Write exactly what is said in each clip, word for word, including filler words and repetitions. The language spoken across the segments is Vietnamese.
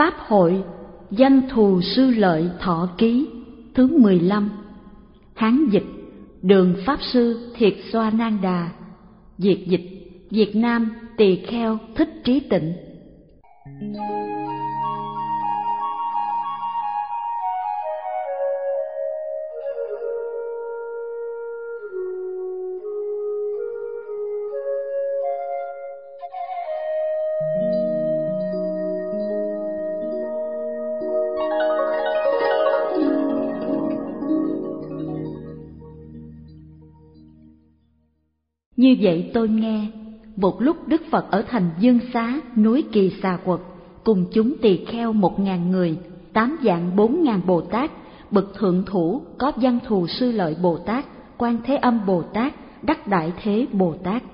Pháp hội Văn Thù Sư Lợi Thọ Ký thứ mười lăm. Hán dịch Đường Pháp Sư Thiệt Xoa Nang Đà. Việt dịch Việt Nam Tỳ Kheo Thích Trí Tịnh. Như vậy tôi nghe, một lúc Đức Phật ở thành Dương Xá, núi Kỳ Xà Quật, cùng chúng tỳ kheo một ngàn người, tám vạn bốn ngàn Bồ Tát, bậc thượng thủ có Văn Thù Sư Lợi Bồ Tát, Quan Thế Âm Bồ Tát, Đắc Đại Thế Bồ Tát.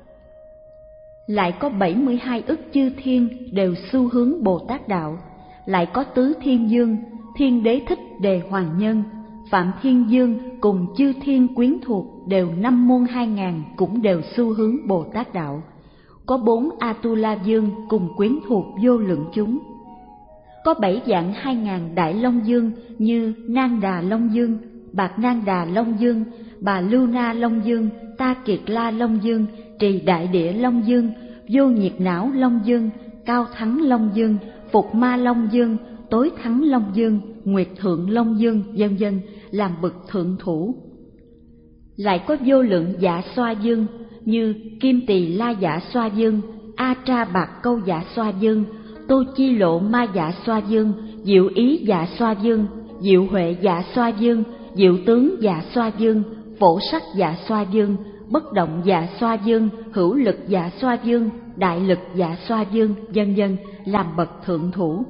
Lại có bảy mươi hai ức chư thiên đều xu hướng Bồ Tát đạo, lại có Tứ Thiên Dương, Thiên Đế Thích Đề Hoàng Nhân, Phạm Thiên Dương cùng chư thiên quyến thuộc đều năm muôn hai ngàn cũng đều xu hướng Bồ Tát đạo. Có bốn Atula Dương cùng quyến thuộc vô lượng chúng. Có bảy vạn hai ngàn Đại Long Dương như Nang Đà Long Dương, Bạc Nang Đà Long Dương, Bà Lưu Na Long Dương, Ta Kiệt La Long Dương, Trì Đại Địa Long Dương, Vô Nhiệt Não Long Dương, Cao Thắng Long Dương, Phục Ma Long Dương, Tối Thắng Long Dương, Nguyệt Thượng Long Dương, vân vân làm bậc thượng thủ. Lại có vô lượng Dạ Xoa Dương như Kim Tỳ La Dạ Xoa Dương, A Tra Bạc Câu Dạ Xoa Dương, Tô Chi Lộ Ma Dạ Xoa Dương, Diệu Ý Dạ Xoa Dương, Diệu Huệ Dạ Xoa Dương, Diệu Tướng Dạ Xoa Dương, Phổ Sắc Dạ Xoa Dương, Bất Động Dạ Xoa Dương, Hữu Lực Dạ Xoa Dương, Đại Lực Dạ Xoa Dương, vân vân làm bậc thượng thủ.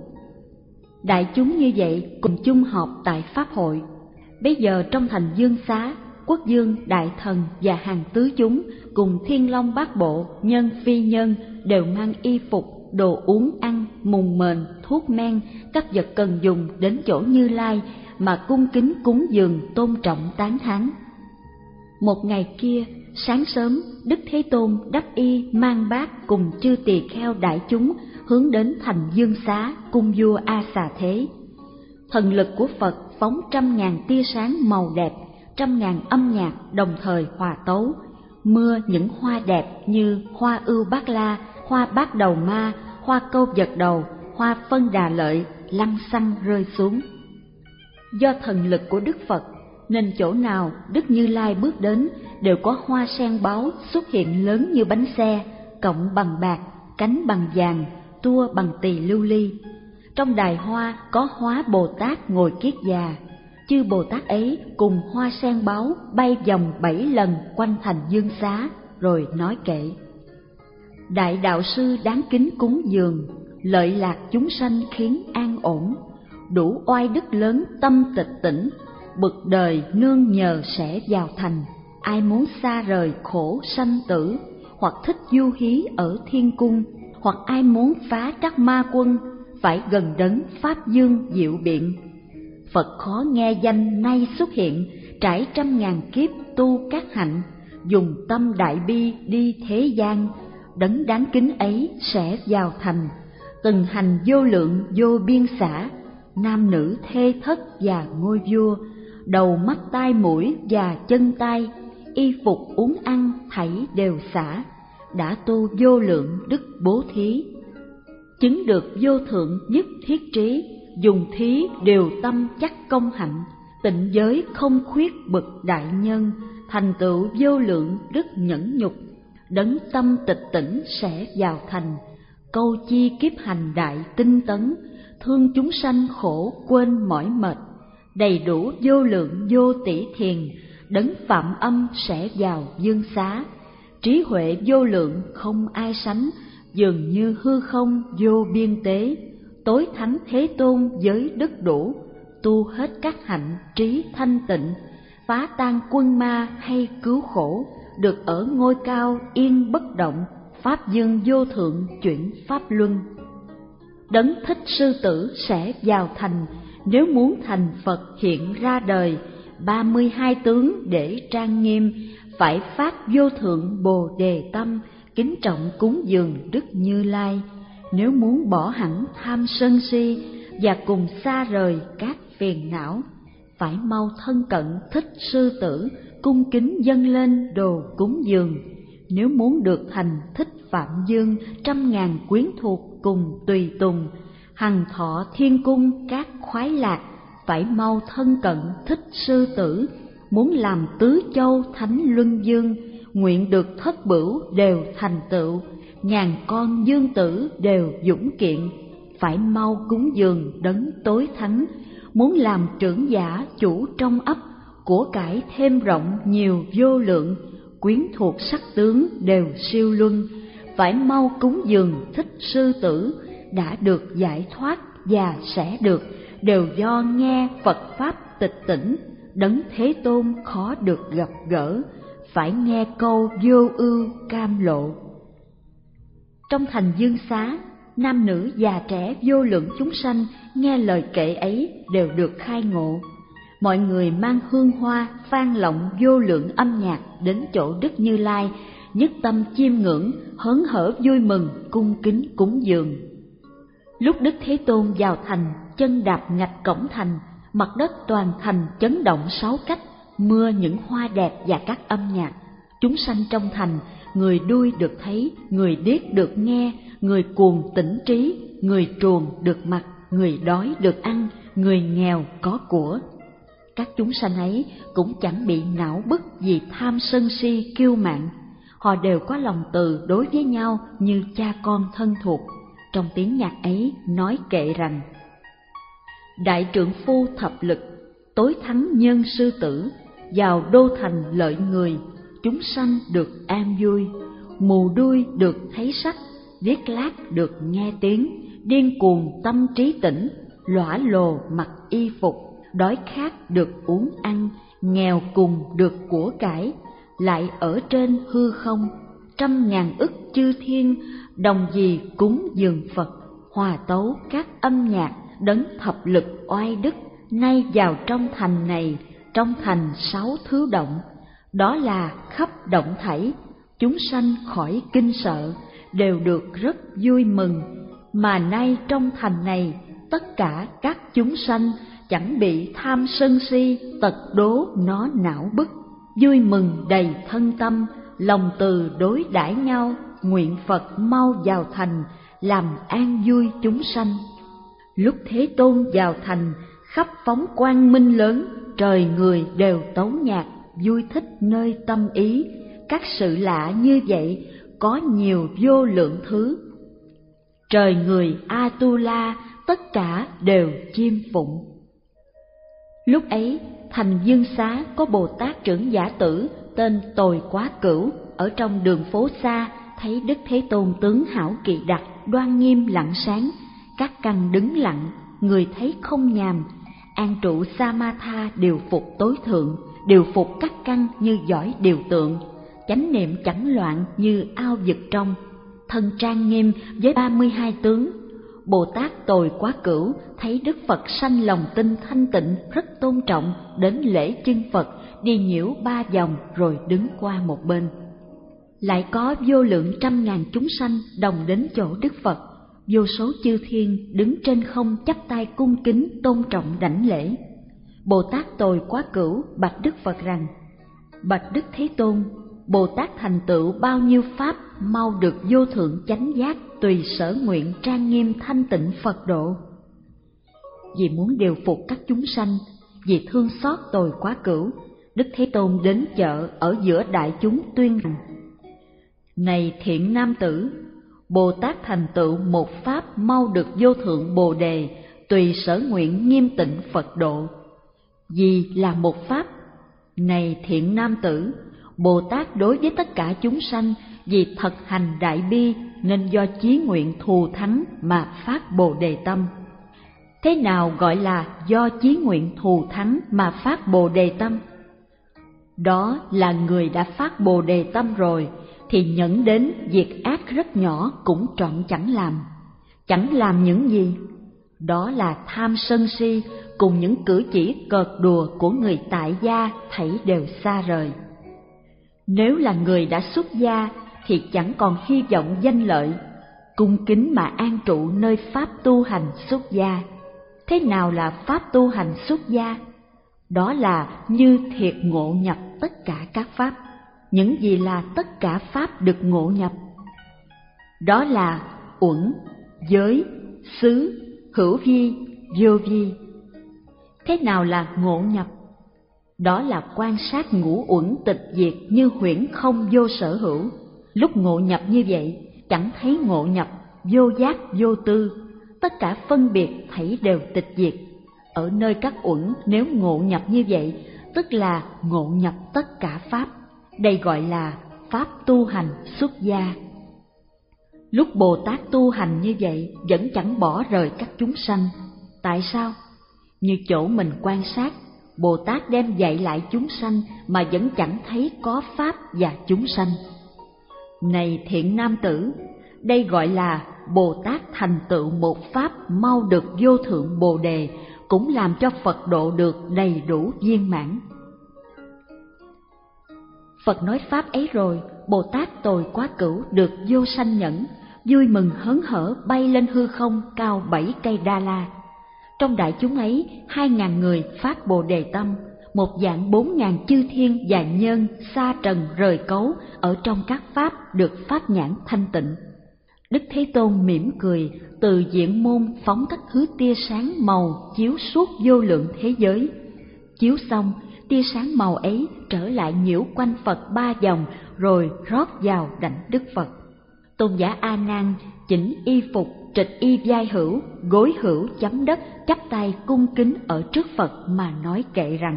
Đại chúng như vậy cùng chung họp tại Pháp hội. Bây giờ trong thành Dương Xá, Quốc Dương, Đại Thần và hàng tứ chúng cùng Thiên Long Bát Bộ, nhân phi nhân đều mang y phục, đồ uống ăn, mùng mền, thuốc men, các vật cần dùng đến chỗ Như Lai mà cung kính cúng dường tôn trọng tán thán. Một ngày kia, sáng sớm, Đức Thế Tôn đắp y mang bát cùng chư tỳ kheo đại chúng hướng đến thành Dương Xá cung vua A Xà Thế. Thần lực của Phật phóng trăm ngàn tia sáng màu đẹp, trăm ngàn âm nhạc đồng thời hòa tấu, mưa những hoa đẹp như hoa ưu bát la, hoa bát đầu ma, hoa câu vật đầu, hoa phân đà lợi lăng xăng rơi xuống. Do thần lực của Đức Phật nên chỗ nào Đức Như Lai bước đến đều có hoa sen báu xuất hiện lớn như bánh xe, cọng bằng bạc, cánh bằng vàng, tua bằng tỳ lưu ly. Trong đài hoa có Hóa Bồ Tát ngồi kiết già, chư Bồ Tát ấy cùng hoa sen báu bay vòng bảy lần quanh thành Dương Xá, rồi nói kệ: Đại đạo sư đáng kính cúng dường, lợi lạc chúng sanh khiến an ổn, đủ oai đức lớn tâm tịch tỉnh, bậc đời nương nhờ sẽ vào thành. Ai muốn xa rời khổ sanh tử, hoặc thích du hí ở thiên cung, hoặc ai muốn phá trắc ma quân, phải gần đấng Pháp Dương diệu biện. Phật khó nghe danh nay xuất hiện, trải trăm ngàn kiếp tu các hạnh, dùng tâm đại bi đi thế gian, đấng đáng kính ấy sẽ vào thành. Từng hành vô lượng vô biên xã, nam nữ thê thất và ngôi vua, đầu mắt tai mũi và chân tay, y phục uống ăn thảy đều xả, đã tu vô lượng đức bố thí. Chứng được vô thượng nhất thiết trí, dùng thí đều tâm chắc công hạnh, tịnh giới không khuyết bậc đại nhân, thành tựu vô lượng đức nhẫn nhục, đấng tâm tịch tỉnh sẽ vào thành. Câu chi kiếp hành đại tinh tấn, thương chúng sanh khổ quên mỏi mệt, đầy đủ vô lượng vô tỷ thiền, đấng Phạm Âm sẽ vào Dương Xá. Trí huệ vô lượng không ai sánh, dường như hư không vô biên tế, tối thắng Thế Tôn giới đức đủ, tu hết các hạnh trí thanh tịnh, phá tan quân ma hay cứu khổ, được ở ngôi cao yên bất động, Pháp Dương vô thượng chuyển Pháp luân. Đấng Thích Sư Tử sẽ vào thành, nếu muốn thành Phật hiện ra đời, ba mươi hai tướng để trang nghiêm, phải phát vô thượng Bồ Đề tâm, kính trọng cúng dường Đức Như Lai. nếu muốn bỏ hẳn tham sân si và cùng xa rời các phiền não, phải mau thân cận Thích Sư Tử, cung kính dâng lên đồ cúng dường. Nếu muốn được thành Thích Phạm Dương, trăm ngàn quyến thuộc cùng tùy tùng, hằng thọ thiên cung các khoái lạc, phải mau thân cận Thích Sư Tử. Muốn làm tứ châu thánh luân dương, nguyện được thất bửu đều thành tựu, ngàn con dương tử đều dũng kiện, phải mau cúng dường đấng tối thắng. Muốn làm trưởng giả chủ trong ấp, của cải thêm rộng nhiều vô lượng, quyến thuộc sắc tướng đều siêu luân, phải mau cúng dường Thích Sư Tử. Đã được giải thoát và sẽ được, đều do nghe Phật Pháp tịch tỉnh, đấng Thế Tôn khó được gặp gỡ, phải nghe câu vô ưu cam lộ. Trong thành Dương Xá, nam nữ già trẻ vô lượng chúng sanh nghe lời kệ ấy đều được khai ngộ. Mọi người mang hương hoa, vang lộng vô lượng âm nhạc đến chỗ Đức Như Lai, nhất tâm chiêm ngưỡng, hớn hở vui mừng, cung kính cúng dường. Lúc Đức Thế Tôn vào thành, chân đạp ngạch cổng thành, mặt đất toàn thành chấn động sáu cách, mưa những hoa đẹp và các âm nhạc. Chúng sanh trong thành, người đuôi được thấy, người điếc được nghe, người cuồng tỉnh trí, người truồng được mặc, người đói được ăn, người nghèo có của. Các chúng sanh ấy cũng chẳng bị não bức vì tham sân si kiêu mạn, họ đều có lòng từ đối với nhau như cha con thân thuộc. Trong tiếng nhạc ấy nói kệ rằng: đại trượng phu thập lực, tối thắng nhân sư tử, vào đô thành lợi người, chúng sanh được an vui. Mù đuôi được thấy sắc, viết lác được nghe tiếng, điên cuồng tâm trí tỉnh, lõa lồ mặc y phục, đói khát được uống ăn, nghèo cùng được của cải, lại ở trên hư không. Trăm ngàn ức chư thiên đồng gì cúng dường Phật, hòa tấu các âm nhạc đấng thập lực oai đức, nay vào trong thành này, trong thành sáu thứ động, đó là khắp động thảy, chúng sanh khỏi kinh sợ, đều được rất vui mừng. Mà nay trong thành này, tất cả các chúng sanh chẳng bị tham sân si tật đố nó não bức, vui mừng đầy thân tâm, lòng từ đối đãi nhau, nguyện Phật mau vào thành, làm an vui chúng sanh. Lúc Thế Tôn vào thành, khắp phóng quang minh lớn, trời người đều tấu nhạc, vui thích nơi tâm ý. Các sự lạ như vậy có nhiều vô lượng thứ, trời người Atula tất cả đều chiêm phụng. Lúc ấy thành Dương Xá có Bồ Tát trưởng giả tử tên Tồi Quá Cửu, ở trong đường phố xa thấy Đức Thế Tôn tướng hảo kỳ đặc, đoan nghiêm lặng sáng, các căn đứng lặng, người thấy không nhàm. An trụ Samatha điều phục tối thượng, điều phục các căn như giỏi điều tượng, chánh niệm chẳng loạn như ao vực trong, thân trang nghiêm với ba mươi hai tướng. Bồ Tát Tồi Quá Cửu thấy Đức Phật sanh lòng tin thanh tịnh, rất tôn trọng, đến lễ chân Phật, đi nhiễu ba vòng rồi đứng qua một bên. Lại có vô lượng trăm ngàn chúng sanh đồng đến chỗ Đức Phật, vô số chư thiên đứng trên không chắp tay cung kính tôn trọng đảnh lễ. Bồ Tát Tồi Quá Cửu bạch Đức Phật rằng: bạch Đức Thế Tôn, Bồ Tát thành tựu bao nhiêu pháp, mau được vô thượng chánh giác, tùy sở nguyện trang nghiêm thanh tịnh Phật độ. Vì muốn điều phục các chúng sanh, vì thương xót Tồi Quá Cửu, Đức Thế Tôn đến chợ ở giữa đại chúng tuyên rằng: này thiện nam tử, Bồ Tát thành tựu một pháp mau được vô thượng bồ đề, tùy sở nguyện nghiêm tịnh Phật độ. Vì là một pháp, này thiện nam tử, Bồ Tát đối với tất cả chúng sanh vì thật hành đại bi, nên do chí nguyện thù thắng mà phát bồ đề tâm. Thế nào gọi là do chí nguyện thù thắng mà phát bồ đề tâm? Đó là người đã phát bồ đề tâm rồi thì nhẫn đến việc ác rất nhỏ cũng trọn chẳng làm. Chẳng làm những gì? Đó là tham sân si cùng những cử chỉ cợt đùa của người tại gia thảy đều xa rời. Nếu là người đã xuất gia thì chẳng còn hy vọng danh lợi, cung kính mà an trụ nơi pháp tu hành xuất gia. Thế nào là pháp tu hành xuất gia? Đó là như thiệt ngộ nhập tất cả các pháp. Những gì là tất cả pháp được ngộ nhập? Đó là uẩn, giới, xứ, hữu vi, vô vi. Thế nào là ngộ nhập? Đó là quan sát ngũ uẩn tịch diệt như huyễn không vô sở hữu. Lúc ngộ nhập như vậy, chẳng thấy ngộ nhập, vô giác vô tư, tất cả phân biệt thảy đều tịch diệt. Ở nơi các uẩn nếu ngộ nhập như vậy, tức là ngộ nhập tất cả pháp. Đây gọi là pháp tu hành xuất gia. Lúc Bồ Tát tu hành như vậy vẫn chẳng bỏ rời các chúng sanh. Tại sao? Như chỗ mình quan sát, Bồ Tát đem dạy lại chúng sanh mà vẫn chẳng thấy có pháp và chúng sanh. Này thiện nam tử, đây gọi là Bồ Tát thành tựu một pháp mau được vô thượng Bồ Đề, cũng làm cho Phật độ được đầy đủ viên mãn. Phật nói pháp ấy rồi, Bồ Tát tồi quá cửu được vô sanh nhẫn, vui mừng hớn hở bay lên hư không cao bảy cây đa la. Trong đại chúng ấy, hai ngàn người phát Bồ Đề tâm, một vạn bốn ngàn chư thiên và nhân xa trần rời cấu ở trong các pháp được pháp nhãn thanh tịnh. Đức Thế Tôn mỉm cười, từ diện môn phóng các thứ tia sáng màu chiếu suốt vô lượng thế giới. Chiếu xong, tia sáng màu ấy trở lại nhiễu quanh Phật ba vòng rồi rót vào đảnh Đức Phật. Tôn giả A Nan chỉnh y phục, trịch y vai hữu, gối hữu chấm đất, chắp tay cung kính ở trước Phật mà nói kệ rằng: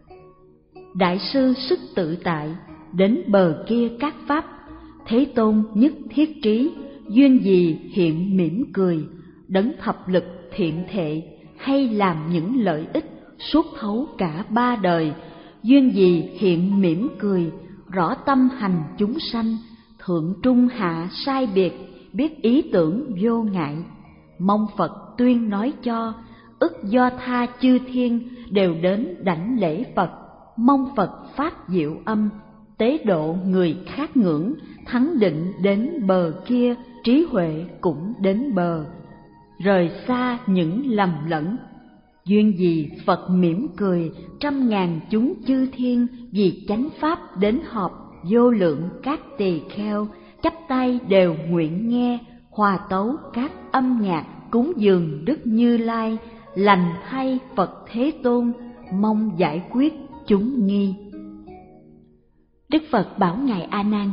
Đại sư sức tự tại, đến bờ kia các pháp, Thế Tôn nhất thiết trí, duyên gì hiện mỉm cười, đấng thập lực thiện thệ, hay làm những lợi ích suốt thấu cả ba đời, duyên gì hiện mỉm cười, rõ tâm hành chúng sanh, thượng trung hạ sai biệt, biết ý tưởng vô ngại, mong Phật tuyên nói cho, ức do tha chư thiên đều đến đảnh lễ Phật, mong Phật pháp diệu âm, tế độ người khác ngưỡng, thắng định đến bờ kia, trí huệ cũng đến bờ, rời xa những lầm lẫn. Duyên gì Phật mỉm cười, trăm ngàn chúng chư thiên vì chánh pháp đến họp, vô lượng các tỳ kheo, chắp tay đều nguyện nghe, hòa tấu các âm nhạc, cúng dường Đức Như Lai, lành thay Phật Thế Tôn, mong giải quyết chúng nghi. Đức Phật bảo ngài A Nan: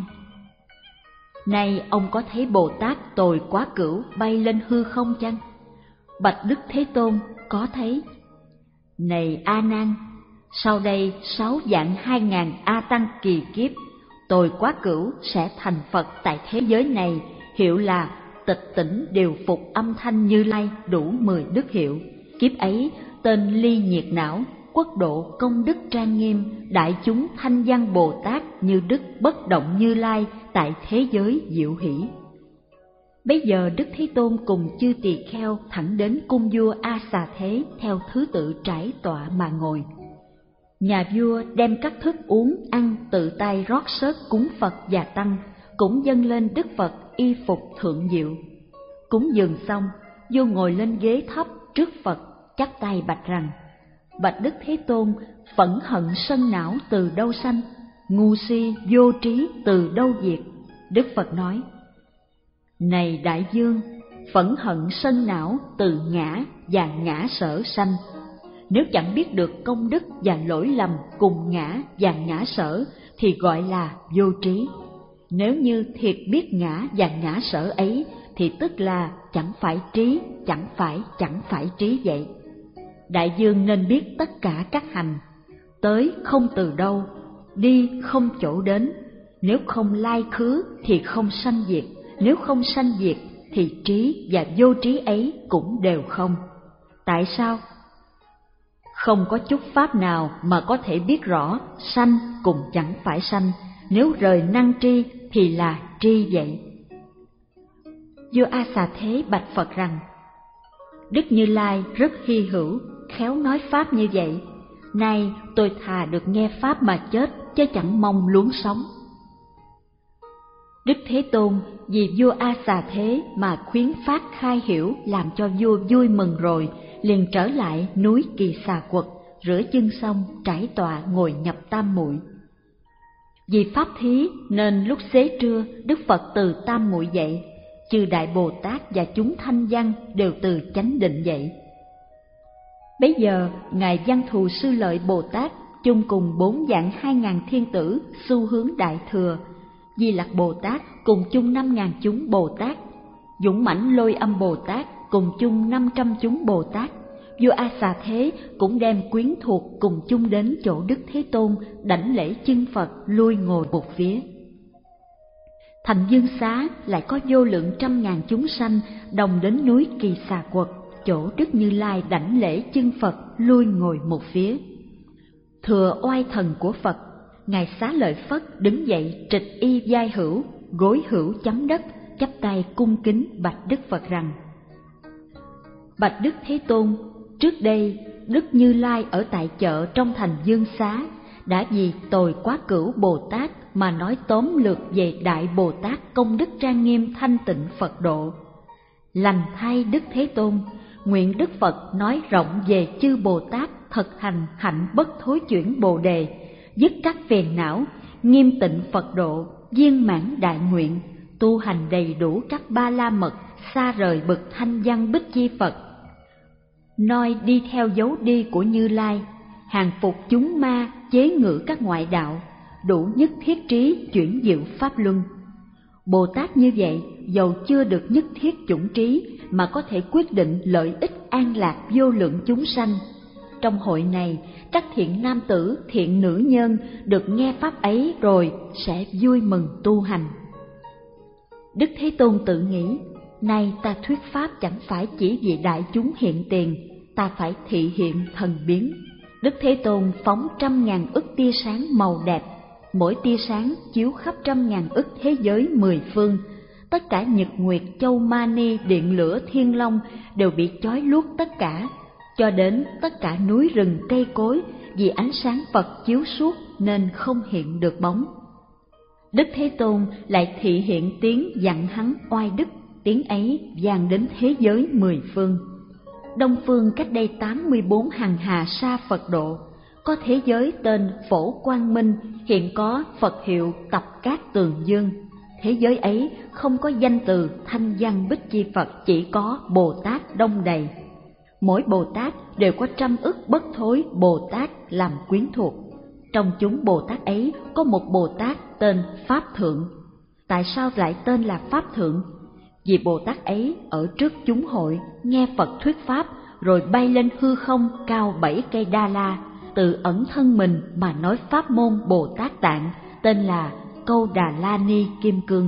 Này ông có thấy Bồ Tát tồi quá cửu bay lên hư không chăng? Bạch Đức Thế Tôn: Có thấy. Này A Nan, sau đây sáu vạn hai ngàn A Tăng kỳ kiếp, tồi quá cửu sẽ thành Phật tại thế giới này, hiệu là tịch tỉnh điều phục âm thanh Như Lai, đủ mười đức hiệu. Kiếp ấy tên ly nhiệt não, quốc độ công đức trang nghiêm, đại chúng thanh văn Bồ Tát như đức bất động Như Lai tại thế giới diệu hỷ. Bây giờ Đức Thế Tôn cùng chư tỳ kheo thẳng đến cung vua A Xà Thế theo thứ tự trải tọa mà ngồi. Nhà vua đem các thức uống ăn tự tay rót xớt cúng Phật và tăng, cũng dâng lên Đức Phật y phục thượng diệu. Cúng dường xong, vua ngồi lên ghế thấp trước Phật, chắp tay bạch rằng: Bạch Đức Thế Tôn, phẫn hận sân não từ đâu sanh, ngu si vô trí từ đâu diệt? Đức Phật nói: Này đại vương, phẫn hận sân não từ ngã và ngã sở sanh. Nếu chẳng biết được công đức và lỗi lầm cùng ngã và ngã sở thì gọi là vô trí. Nếu như thiệt biết ngã và ngã sở ấy thì tức là chẳng phải trí, chẳng phải chẳng phải trí vậy. Đại vương nên biết tất cả các hành, tới không từ đâu, đi không chỗ đến. Nếu không lai khứ thì không sanh diệt, nếu không sanh diệt thì trí và vô trí ấy cũng đều không. Tại sao? Không có chút pháp nào mà có thể biết rõ sanh cùng chẳng phải sanh, nếu rời năng tri thì là tri vậy. Vua A Xà Thế bạch Phật rằng: Đức Như Lai rất hy hữu, khéo nói pháp như vậy. Nay tôi thà được nghe pháp mà chết, chứ chẳng mong luống sống. Đức Thế Tôn vì vua A Xà Thế mà khuyến phát khai hiểu, làm cho vua vui mừng rồi, liền trở lại núi Kỳ Xà Quật, rửa chân xong trải tọa ngồi nhập tam muội. Vì pháp thí nên lúc xế trưa, Đức Phật từ tam muội dậy, chư Đại Bồ Tát và chúng thanh văn đều từ chánh định dậy. Bấy giờ ngài Văn Thù Sư Lợi Bồ Tát chung cùng bốn vạn hai ngàn thiên tử xu hướng Đại Thừa, Di Lặc Bồ Tát cùng chung năm ngàn chúng Bồ Tát, Dũng Mãnh Lôi Âm Bồ Tát cùng chung năm trăm chúng Bồ Tát, vua A Xà Thế cũng đem quyến thuộc cùng chung đến chỗ Đức Thế Tôn đảnh lễ chân Phật, lui ngồi một phía. Thành Dương Xá lại có vô lượng trăm ngàn chúng sanh đồng đến núi Kỳ Xà Quật, chỗ Đức Như Lai đảnh lễ chân Phật, lui ngồi một phía. Thừa oai thần của Phật, ngài Xá Lợi Phất đứng dậy trịch y vai hữu, gối hữu chấm đất, chắp tay cung kính bạch Đức Phật rằng: Bạch Đức Thế Tôn, trước đây Đức Như Lai ở tại chợ trong thành Dương Xá đã vì tồi quá cửu Bồ Tát mà nói tóm lược về Đại Bồ Tát công đức trang nghiêm thanh tịnh Phật độ. Lành thay Đức Thế Tôn, nguyện Đức Phật nói rộng về chư Bồ Tát thực hành hạnh bất thối chuyển Bồ đề, dứt các phiền não, nghiêm tịnh Phật độ, viên mãn đại nguyện, tu hành đầy đủ các ba la mật, xa rời bậc thanh văn bích chi Phật. Noi đi theo dấu đi của Như Lai, hàng phục chúng ma, chế ngự các ngoại đạo, đủ nhất thiết trí chuyển diệu pháp luân. Bồ Tát như vậy, dầu chưa được nhất thiết chủng trí mà có thể quyết định lợi ích an lạc vô lượng chúng sanh. Trong hội này, các thiện nam tử, thiện nữ nhân được nghe pháp ấy rồi sẽ vui mừng tu hành. Đức Thế Tôn tự nghĩ, nay ta thuyết pháp chẳng phải chỉ vì đại chúng hiện tiền, ta phải thị hiện thần biến. Đức Thế Tôn phóng trăm ngàn ức tia sáng màu đẹp, mỗi tia sáng chiếu khắp trăm ngàn ức thế giới mười phương. Tất cả nhật nguyệt châu mani điện lửa thiên long đều bị chói luốt tất cả, cho đến tất cả núi rừng cây cối vì ánh sáng Phật chiếu suốt nên không hiện được bóng. Đức Thế Tôn lại thị hiện tiếng dặn hắn oai đức, tiếng ấy vang đến thế giới mười phương. Đông phương cách đây tám mươi bốn hằng hà sa Phật độ, có thế giới tên Phổ Quang Minh, hiện có Phật hiệu Tập Cát Tường Dương. Thế giới ấy không có danh từ thanh văn bích chi Phật, chỉ có Bồ Tát đông đầy. Mỗi Bồ Tát đều có trăm ức bất thối Bồ Tát làm quyến thuộc. Trong chúng Bồ Tát ấy có một Bồ Tát tên Pháp Thượng. Tại sao lại tên là Pháp Thượng? Vì Bồ Tát ấy ở trước chúng hội nghe Phật thuyết pháp, rồi bay lên hư không cao bảy cây đa la, tự ẩn thân mình mà nói pháp môn Bồ Tát Tạng, tên là Câu Đà La Ni Kim Cương.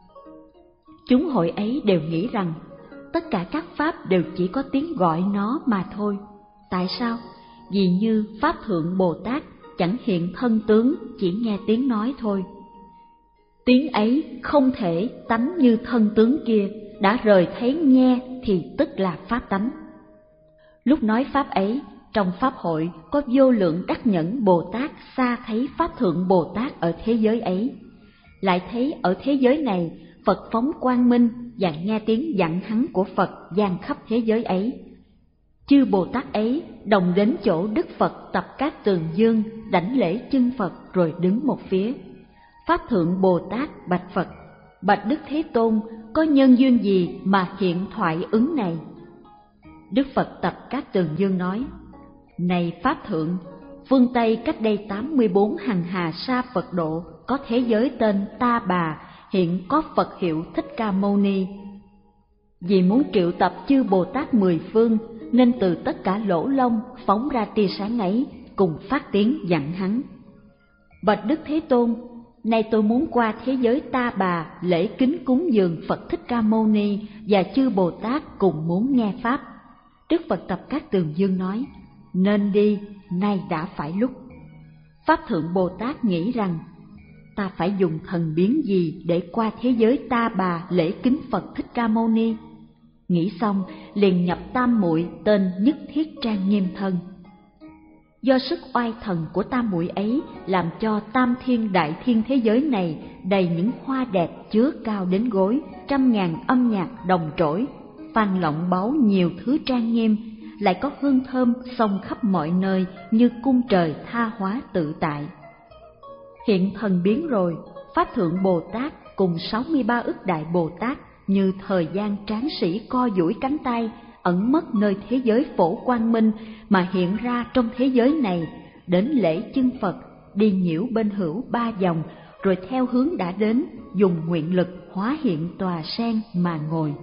Chúng hội ấy đều nghĩ rằng tất cả các pháp đều chỉ có tiếng gọi nó mà thôi. Tại sao? Vì như Pháp Thượng Bồ Tát chẳng hiện thân tướng, chỉ nghe tiếng nói thôi. Tiếng ấy không thể tánh như thân tướng kia, đã rời thấy nghe thì tức là pháp tánh. Lúc nói pháp ấy, trong pháp hội có vô lượng đắc nhẫn Bồ Tát xa thấy Pháp Thượng Bồ Tát ở thế giới ấy. Lại thấy ở thế giới này Phật phóng quang minh và nghe tiếng dặn hắn của Phật vang khắp thế giới ấy. Chư Bồ Tát ấy đồng đến chỗ Đức Phật Tập Cát Tường Dương đảnh lễ chân Phật rồi đứng một phía. Pháp Thượng Bồ Tát bạch Phật: Bạch Đức Thế Tôn, có nhân duyên gì mà hiện thoại ứng này? Đức Phật Tập Cát Tường Dương nói: Này Pháp Thượng, phương Tây cách đây tám mươi bốn hằng hà sa Phật độ có thế giới tên Ta Bà, hiện có Phật hiệu Thích Ca Mâu Ni. Vì muốn triệu tập chư Bồ Tát mười phương nên từ tất cả lỗ lông phóng ra tia sáng ấy, cùng phát tiếng dặn hắn: Bạch Đức Thế Tôn, nay tôi muốn qua thế giới Ta Bà lễ kính cúng dường Phật Thích Ca Mâu Ni và chư Bồ Tát cùng muốn nghe pháp. Đức Phật Tập Cát Tường Dương nói: Nên đi, nay đã phải lúc. Pháp Thượng Bồ Tát nghĩ rằng ta phải dùng thần biến gì để qua thế giới Ta Bà lễ kính Phật Thích Ca Mâu Ni? Nghĩ xong liền nhập tam muội tên Nhất Thiết Trang Nghiêm Thân. Do sức oai thần của tam muội ấy làm cho tam thiên đại thiên thế giới này đầy những hoa đẹp chứa cao đến gối, trăm ngàn âm nhạc đồng trỗi, vang lộng báu nhiều thứ trang nghiêm, lại có hương thơm xông khắp mọi nơi như cung trời tha hóa tự tại. Hiện thần biến rồi, Pháp Thượng Bồ Tát cùng sáu mươi ba ức Đại Bồ Tát như thời gian tráng sĩ co duỗi cánh tay, ẩn mất nơi thế giới phổ quang minh mà hiện ra trong thế giới này, đến lễ chân Phật, đi nhiễu bên hữu ba vòng, rồi theo hướng đã đến, dùng nguyện lực hóa hiện tòa sen mà ngồi.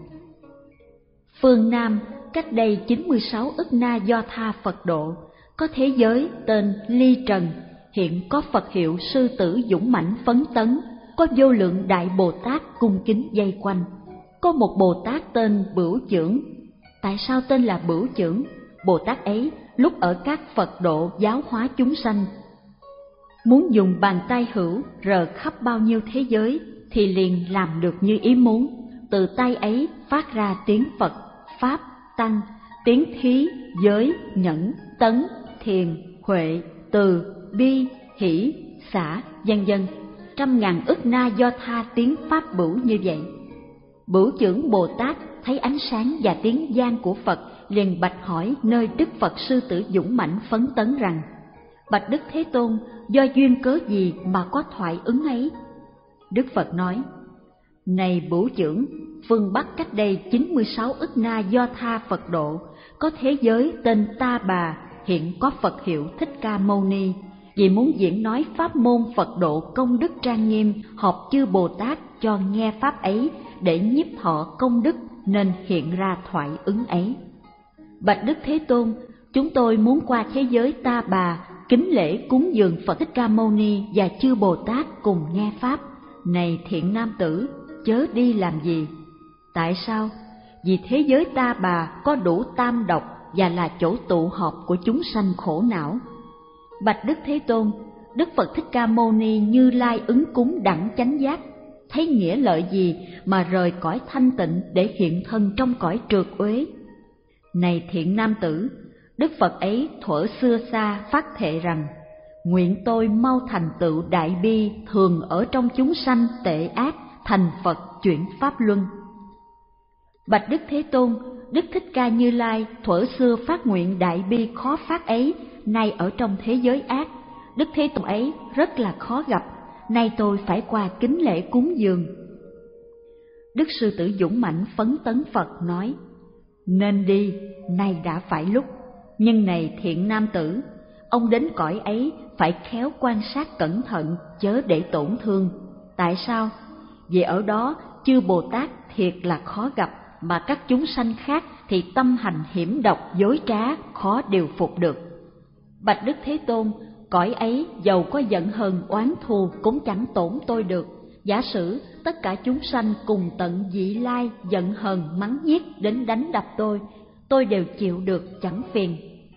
Phương Nam, cách đây chín mươi sáu ức na do tha Phật độ, có thế giới tên Ly Trần, hiện có Phật hiệu Sư Tử dũng mãnh phấn tấn, có vô lượng Đại Bồ Tát cung kính dây quanh. Có một Bồ Tát tên Bửu Chưởng. Tại sao tên là Bửu Chưởng? Bồ Tát ấy lúc ở các Phật độ giáo hóa chúng sanh, muốn dùng bàn tay hữu rờ khắp bao nhiêu thế giới thì liền làm được như ý muốn. Từ tay ấy phát ra tiếng Phật, Pháp, Tăng, tiếng thí, giới, nhẫn, tấn, thiền, huệ, từ, bi, hỷ, xả, vân vân. Trăm ngàn ức na do tha tiếng Pháp Bửu như vậy. Bửu Chưởng Bồ Tát thấy ánh sáng và tiếng vang của Phật, liền bạch hỏi nơi Đức Phật Sư Tử dũng mãnh phấn tấn rằng: Bạch Đức Thế Tôn, do duyên cớ gì mà có thoại ứng ấy? Đức Phật nói: Này Bửu Chưởng, phương Bắc cách đây chín mươi sáu ức na do tha Phật độ, có thế giới tên Ta Bà, hiện có Phật hiệu Thích Ca Mâu Ni. Vì muốn diễn nói pháp môn Phật độ công đức trang nghiêm, họp chư Bồ Tát cho nghe pháp ấy để nhiếp thọ công đức, nên hiện ra thoại ứng ấy. Bạch Đức Thế Tôn, chúng tôi muốn qua thế giới Ta Bà kính lễ cúng dường Phật Thích Ca Mâu Ni và chư Bồ Tát cùng nghe pháp. Này thiện nam tử, chớ đi làm gì? Tại sao? Vì thế giới Ta Bà có đủ tam độc và là chỗ tụ họp của chúng sanh khổ não. Bạch Đức Thế Tôn, Đức Phật Thích Ca Mâu Ni Như Lai ứng cúng đẳng chánh giác, thấy nghĩa lợi gì mà rời cõi thanh tịnh để hiện thân trong cõi trượt uế? Này thiện nam tử, Đức Phật ấy thuở xưa xa phát thệ rằng: Nguyện tôi mau thành tựu đại bi, thường ở trong chúng sanh tệ ác, thành Phật chuyển pháp luân. Bạch Đức Thế Tôn, Đức Thích Ca Như Lai thuở xưa phát nguyện đại bi khó phát ấy, nay ở trong thế giới ác. Đức Thế Tôn ấy rất là khó gặp, nay tôi phải qua kính lễ cúng dường. Đức Sư Tử dũng mãnh phấn tấn Phật nói: Nên đi, nay đã phải lúc. Nhưng này thiện nam tử, ông đến cõi ấy phải khéo quan sát cẩn thận, chớ để tổn thương. Tại sao? Vì ở đó chư Bồ Tát thiệt là khó gặp, mà các chúng sanh khác thì tâm hành hiểm độc dối trá, khó điều phục được. Bạch Đức Thế Tôn, cõi ấy dầu có giận hờn oán thù cũng chẳng tổn tôi được. Giả sử tất cả chúng sanh cùng tận vị lai, giận hờn mắng nhiếc đến đánh đập tôi, tôi đều chịu được, chẳng phiền.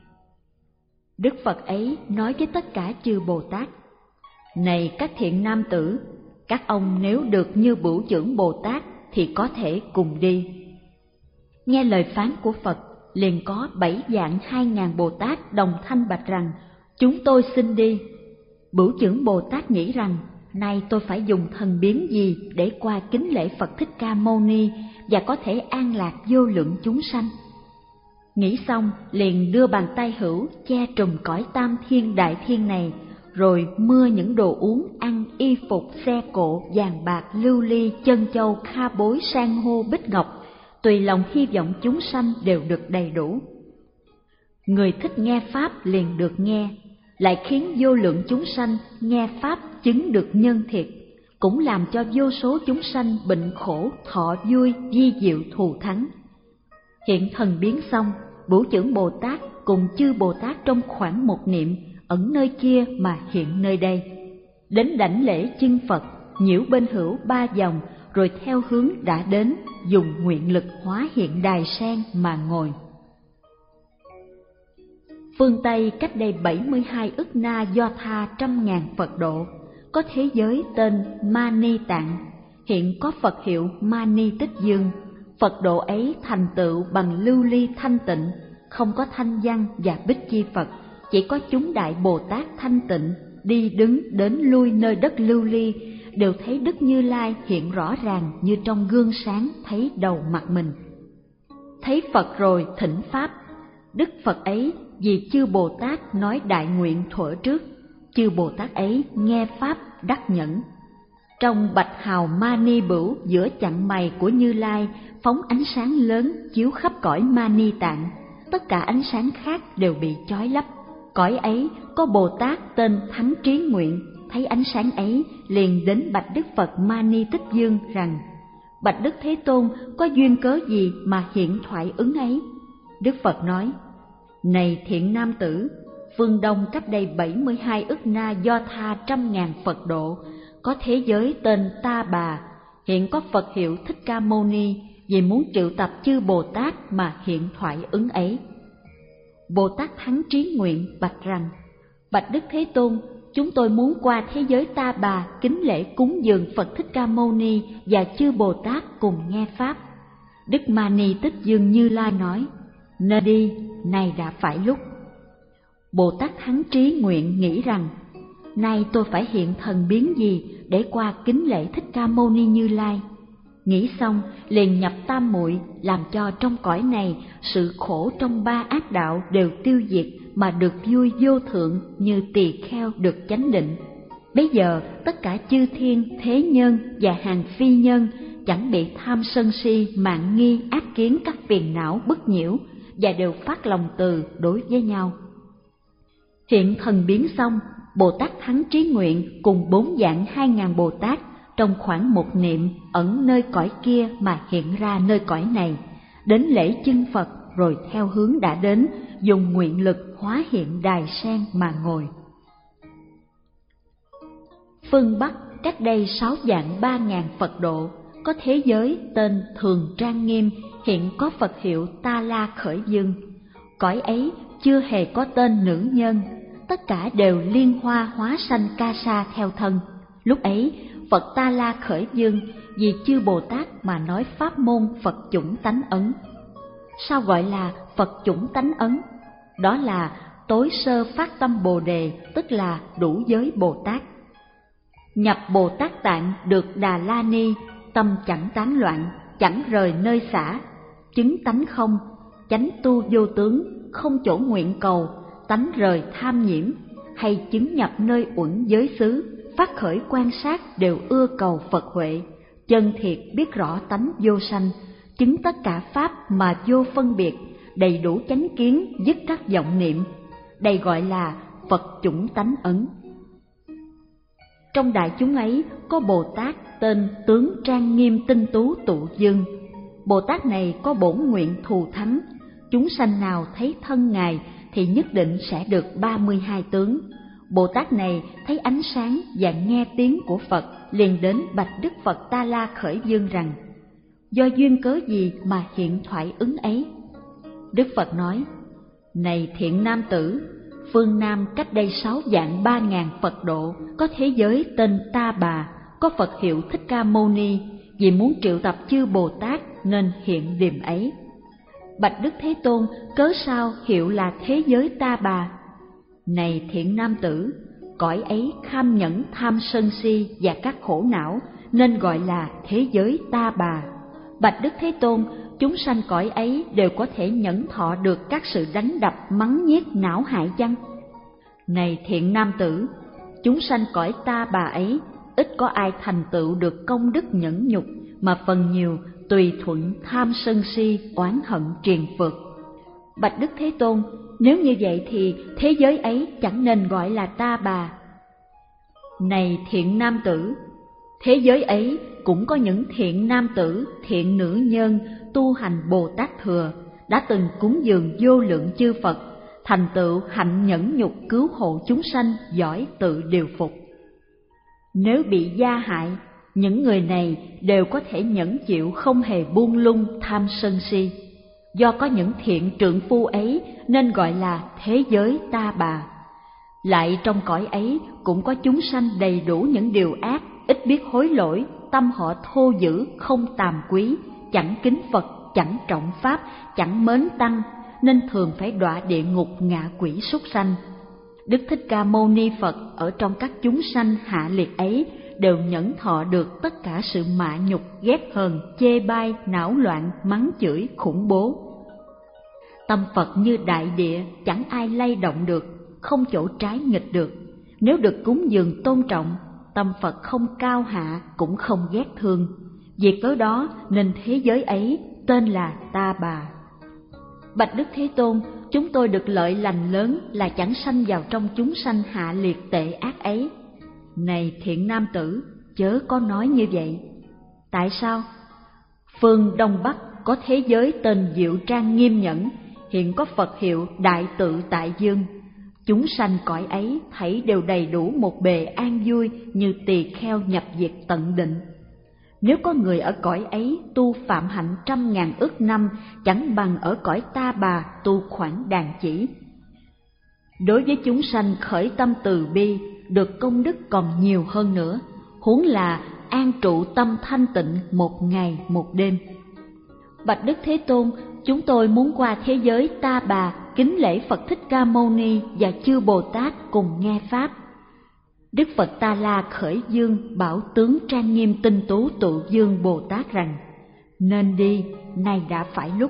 Đức Phật ấy nói với tất cả chư Bồ Tát: Này các thiện nam tử, các ông nếu được như Bửu Chưởng Bồ Tát thì có thể cùng đi. Nghe lời phán của Phật, liền có bảy vạn hai ngàn Bồ Tát đồng thanh bạch rằng: Chúng tôi xin đi. Bửu Chưởng Bồ Tát nghĩ rằng: Nay tôi phải dùng thần biến gì để qua kính lễ Phật Thích Ca Mâu Ni và có thể an lạc vô lượng chúng sanh? Nghĩ xong, liền đưa bàn tay hữu che trùm cõi tam thiên đại thiên này, rồi mưa những đồ uống, ăn, y phục, xe cộ, vàng bạc, lưu ly, chân châu, kha bối, san hô, bích ngọc, tùy lòng hy vọng chúng sanh đều được đầy đủ. Người thích nghe pháp liền được nghe, lại khiến vô lượng chúng sanh nghe pháp chứng được nhân thiệt, cũng làm cho vô số chúng sanh bệnh khổ thọ vui, vi diệu thù thắng. Hiện thần biến xong, Bửu Chưởng Bồ Tát cùng chư Bồ Tát trong khoảng một niệm ẩn nơi kia mà hiện nơi đây, đến đảnh lễ chân Phật, nhiễu bên hữu ba vòng, rồi theo hướng đã đến, dùng nguyện lực hóa hiện đài sen mà ngồi. Phương Tây cách đây bảy mươi hai ức na do tha trăm ngàn Phật độ, có thế giới tên Mani Tạng, hiện có Phật hiệu Mani Tích Dương. Phật độ ấy thành tựu bằng lưu ly thanh tịnh, không có thanh văn và bích chi Phật, chỉ có chúng Đại Bồ Tát thanh tịnh đi đứng đến lui nơi đất lưu ly đều thấy Đức Như Lai hiện rõ ràng như trong gương sáng thấy đầu mặt mình. Thấy Phật rồi thỉnh Pháp. Đức Phật ấy vì chư Bồ Tát nói đại nguyện thuở trước, chư Bồ Tát ấy nghe Pháp đắc nhẫn. Trong bạch hào Mani Bửu giữa chặng mày của Như Lai phóng ánh sáng lớn chiếu khắp cõi Mani Tạng, tất cả ánh sáng khác đều bị chói lấp. Cõi ấy có Bồ Tát tên Thắng Trí Nguyện, thấy ánh sáng ấy liền đến bạch Đức Phật Mani Tích Dương rằng: Bạch Đức Thế Tôn, có duyên cớ gì mà hiện thoại ứng ấy? Đức Phật nói: Này thiện nam tử, phương Đông cách đây bảy mươi hai ức na do tha trăm ngàn Phật độ, có thế giới tên Ta Bà, hiện có Phật hiệu Thích Ca Mâu Ni, vì muốn triệu tập chư Bồ Tát mà hiện thoại ứng ấy. Bồ Tát Thắng Trí Nguyện bạch rằng: Bạch Đức Thế Tôn, chúng tôi muốn qua thế giới Ta Bà kính lễ cúng dường Phật Thích Ca Mâu Ni và chư Bồ Tát cùng nghe Pháp. Đức Mani Tích Dương Như Lai nói: Nên đi, nay đã phải lúc. Bồ Tát Thắng Trí Nguyện nghĩ rằng: Nay tôi phải hiện thần biến gì để qua kính lễ Thích Ca Mâu Ni Như Lai? Nghĩ xong liền nhập tam muội, làm cho trong cõi này sự khổ trong ba ác đạo đều tiêu diệt, mà được vui vô thượng như tỳ kheo được chánh định. Bây giờ tất cả chư thiên, thế nhân và hàng phi nhân chẳng bị tham sân si, mạn nghi, ác kiến các phiền não bức nhiễu, và đều phát lòng từ đối với nhau. Hiện thần biến xong, Bồ Tát Thắng Trí Nguyện cùng bốn vạn hai ngàn Bồ Tát trong khoảng một niệm ẩn nơi cõi kia mà hiện ra nơi cõi này, đến lễ chân Phật rồi theo hướng đã đến, dùng nguyện lực hóa hiện đài sen mà ngồi. Phương Bắc cách đây sáu vạn ba ngàn Phật độ, có thế giới tên Thường Trang Nghiêm, hiện có Phật hiệu Ta La Khởi Dương. Cõi ấy chưa hề có tên nữ nhân, tất cả đều liên hoa hóa sanh ca sa theo thân. Lúc ấy Phật Ta La Khởi Dương vì chư Bồ Tát mà nói pháp môn Phật chủng tánh ấn. Sao gọi là Phật chủng tánh ấn? Đó là tối sơ phát tâm Bồ Đề, tức là đủ giới Bồ Tát. Nhập Bồ Tát Tạng được Đà La Ni, tâm chẳng tán loạn, chẳng rời nơi xả, chứng tánh không, chánh tu vô tướng, không chỗ nguyện cầu, tánh rời tham nhiễm, hay chứng nhập nơi uẩn giới xứ, phát khởi quan sát đều ưa cầu Phật huệ, chân thiệt biết rõ tánh vô sanh, chứng tất cả pháp mà vô phân biệt, đầy đủ chánh kiến, dứt các vọng niệm. Đây gọi là Phật chủng tánh ấn. Trong đại chúng ấy có Bồ Tát tên Tướng Trang Nghiêm Tinh Tú Tụ Dương. Bồ Tát này có bổn nguyện thù thắng, chúng sanh nào thấy thân Ngài thì nhất định sẽ được ba mươi hai tướng. Bồ Tát này thấy ánh sáng và nghe tiếng của Phật, liền đến bạch Đức Phật Ta La Khởi Dương rằng: Do duyên cớ gì mà hiện thoại ứng ấy? Đức Phật nói: Này thiện nam tử, phương Nam cách đây sáu vạn ba ngàn Phật độ, có thế giới tên Ta Bà, có Phật hiệu Thích Ca Mâu Ni, vì muốn triệu tập chư Bồ Tát nên hiện điềm ấy. Bạch Đức Thế Tôn, cớ sao hiệu là thế giới Ta Bà? Này thiện nam tử, cõi ấy kham nhẫn tham sân si và các khổ não, nên gọi là thế giới Ta Bà. Bạch Đức Thế Tôn, chúng sanh cõi ấy đều có thể nhẫn thọ được các sự đánh đập, mắng nhiếc, não hại chăng? Này thiện nam tử, chúng sanh cõi Ta Bà ấy, ít có ai thành tựu được công đức nhẫn nhục, mà phần nhiều tùy thuận tham sân si, oán hận triền phượt. Bạch Đức Thế Tôn, nếu như vậy thì thế giới ấy chẳng nên gọi là Ta Bà. Này thiện nam tử, thế giới ấy cũng có những thiện nam tử, thiện nữ nhân tu hành Bồ Tát Thừa, đã từng cúng dường vô lượng chư Phật, thành tựu hạnh nhẫn nhục cứu hộ chúng sanh, giỏi tự điều phục. Nếu bị gia hại, những người này đều có thể nhẫn chịu, không hề buông lung tham sân si. Do có những thiện trượng phu ấy nên gọi là thế giới Ta Bà. Lại trong cõi ấy cũng có chúng sanh đầy đủ những điều ác, ít biết hối lỗi, tâm họ thô dữ, không tàm quý, chẳng kính Phật, chẳng trọng pháp, chẳng mến tăng, nên thường phải đọa địa ngục ngạ quỷ súc sanh. Đức Thích Ca Mâu Ni Phật ở trong các chúng sanh hạ liệt ấy đều nhẫn thọ được tất cả sự mạ nhục, ghét hờn, chê bai, não loạn, mắng chửi, khủng bố. Tâm Phật như đại địa, chẳng ai lay động được, không chỗ trái nghịch được. Nếu được cúng dường tôn trọng, tâm Phật không cao hạ cũng không ghét thương. Vì cớ đó nên thế giới ấy tên là Ta Bà. Bạch Đức Thế Tôn, chúng tôi được lợi lành lớn là chẳng sanh vào trong chúng sanh hạ liệt tệ ác ấy. Này thiện nam tử, chớ có nói như vậy. Tại sao? Phương Đông Bắc có thế giới tên Diệu Trang Nghiêm Nhẫn, hiện có Phật hiệu Đại Tự Tại Dương. Chúng sanh cõi ấy thảy đều đầy đủ một bề an vui như tỳ kheo nhập diệt tận định. Nếu có người ở cõi ấy tu phạm hạnh trăm ngàn ức năm, chẳng bằng ở cõi Ta Bà tu khoảng đàn chỉ. Đối với chúng sanh khởi tâm từ bi, được công đức còn nhiều hơn nữa, huống là an trụ tâm thanh tịnh một ngày một đêm. Bạch Đức Thế Tôn, chúng tôi muốn qua thế giới Ta Bà kính lễ Phật Thích Ca Mâu Ni và chư Bồ Tát cùng nghe pháp. Đức Phật Ta La khởi dương bảo tướng trang nghiêm tinh tú tụ dương Bồ Tát rằng: nên đi, nay đã phải lúc.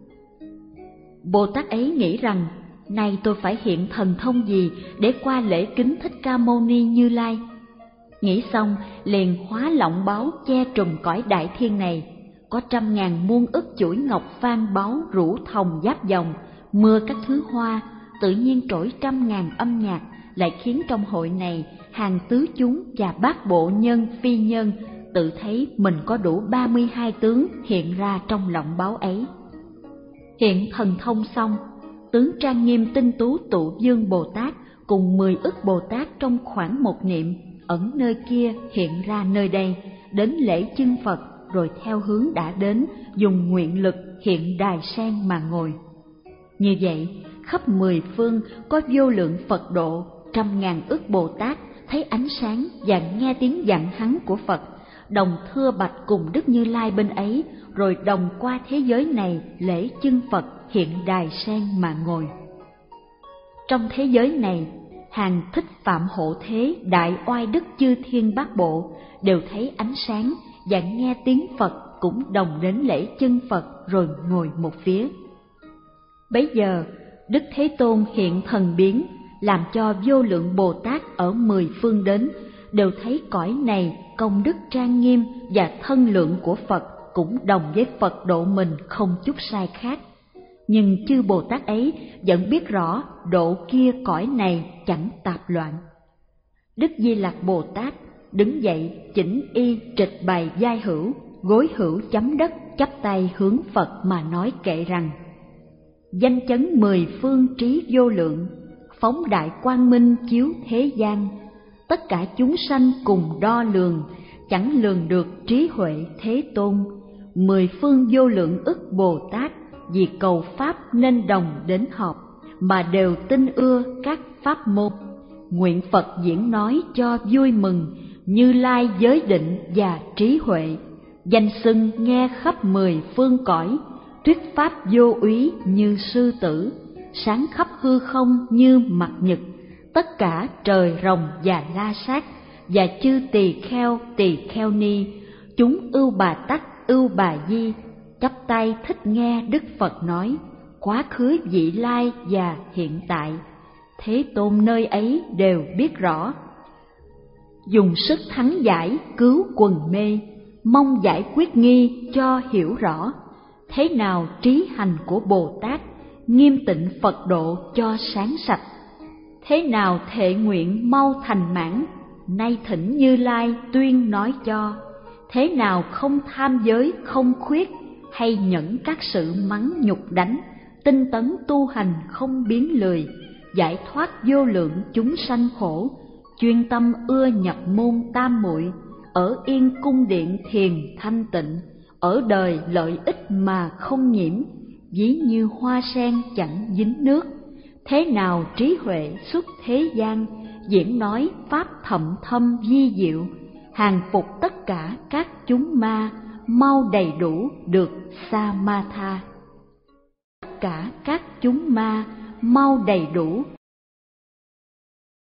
Bồ Tát ấy nghĩ rằng: nay tôi phải hiện thần thông gì để qua lễ kính Thích Ca Mâu Ni Như Lai? Nghĩ xong liền hóa lọng báu che trùm cõi đại thiên này, có trăm ngàn muôn ức chuỗi ngọc phan báu rủ thòng giáp dòng, mưa các thứ hoa, tự nhiên trỗi trăm ngàn âm nhạc, lại khiến trong hội này hàng tứ chúng và bát bộ nhân phi nhân tự thấy mình có đủ ba mươi hai tướng hiện ra trong lọng báu ấy. Hiện thần thông xong, tướng trang nghiêm tinh tú tụ dương Bồ Tát cùng mười ức Bồ Tát trong khoảng một niệm, ẩn nơi kia hiện ra nơi đây, đến lễ chân Phật, rồi theo hướng đã đến, dùng nguyện lực hiện đài sen mà ngồi. Như vậy, khắp mười phương có vô lượng Phật độ, trăm ngàn ức Bồ Tát thấy ánh sáng và nghe tiếng dặn hắn của Phật, đồng thưa bạch cùng Đức Như Lai bên ấy, rồi đồng qua thế giới này lễ chân Phật hiện đài sen mà ngồi. Trong thế giới này, hàng Thích Phạm Hộ Thế Đại Oai Đức chư thiên bát bộ đều thấy ánh sáng và nghe tiếng Phật, cũng đồng đến lễ chân Phật rồi ngồi một phía. Bấy giờ Đức Thế Tôn hiện thần biến, làm cho vô lượng Bồ Tát ở mười phương đến đều thấy cõi này công đức trang nghiêm và thân lượng của Phật cũng đồng với Phật độ mình không chút sai khác. Nhưng chư Bồ Tát ấy vẫn biết rõ độ kia cõi này chẳng tạp loạn. Đức Di Lặc Bồ Tát đứng dậy chỉnh y trịch bày vai hữu, gối hữu chấm đất, chắp tay hướng Phật mà nói kệ rằng: danh chấn mười phương trí vô lượng, phóng đại quang minh chiếu thế gian, tất cả chúng sanh cùng đo lường, chẳng lường được trí huệ Thế Tôn. Mười phương vô lượng ức Bồ Tát vì cầu pháp nên đồng đến họp, mà đều tin ưa các pháp môn. Nguyện Phật diễn nói cho vui mừng, Như Lai giới định và trí huệ, danh xưng nghe khắp mười phương cõi, thuyết pháp vô úy như sư tử, sáng khắp hư không như mặt nhật. Tất cả trời rồng và la sát và chư tỳ kheo tỳ kheo ni, chúng ưu bà tắc ưu bà di, chắp tay thích nghe Đức Phật nói quá khứ vị lai và hiện tại. Thế Tôn nơi ấy đều biết rõ, dùng sức thắng giải cứu quần mê, mong giải quyết nghi cho hiểu rõ. Thế nào trí hành của Bồ Tát, nghiêm tịnh Phật độ cho sáng sạch. Thế nào thệ nguyện mau thành mãn, nay thỉnh Như Lai tuyên nói cho. Thế nào không tham giới không khuyết, hay nhẫn các sự mắng nhục đánh, tinh tấn tu hành không biến lười, giải thoát vô lượng chúng sanh khổ, chuyên tâm ưa nhập môn tam muội, ở yên cung điện thiền thanh tịnh, ở đời lợi ích mà không nhiễm, ví như hoa sen chẳng dính nước. Thế nào trí huệ xuất thế gian, diễn nói pháp thậm thâm vi diệu, hàng phục tất cả các chúng ma, mau đầy đủ được Samatha. Tất cả các chúng ma mau đầy đủ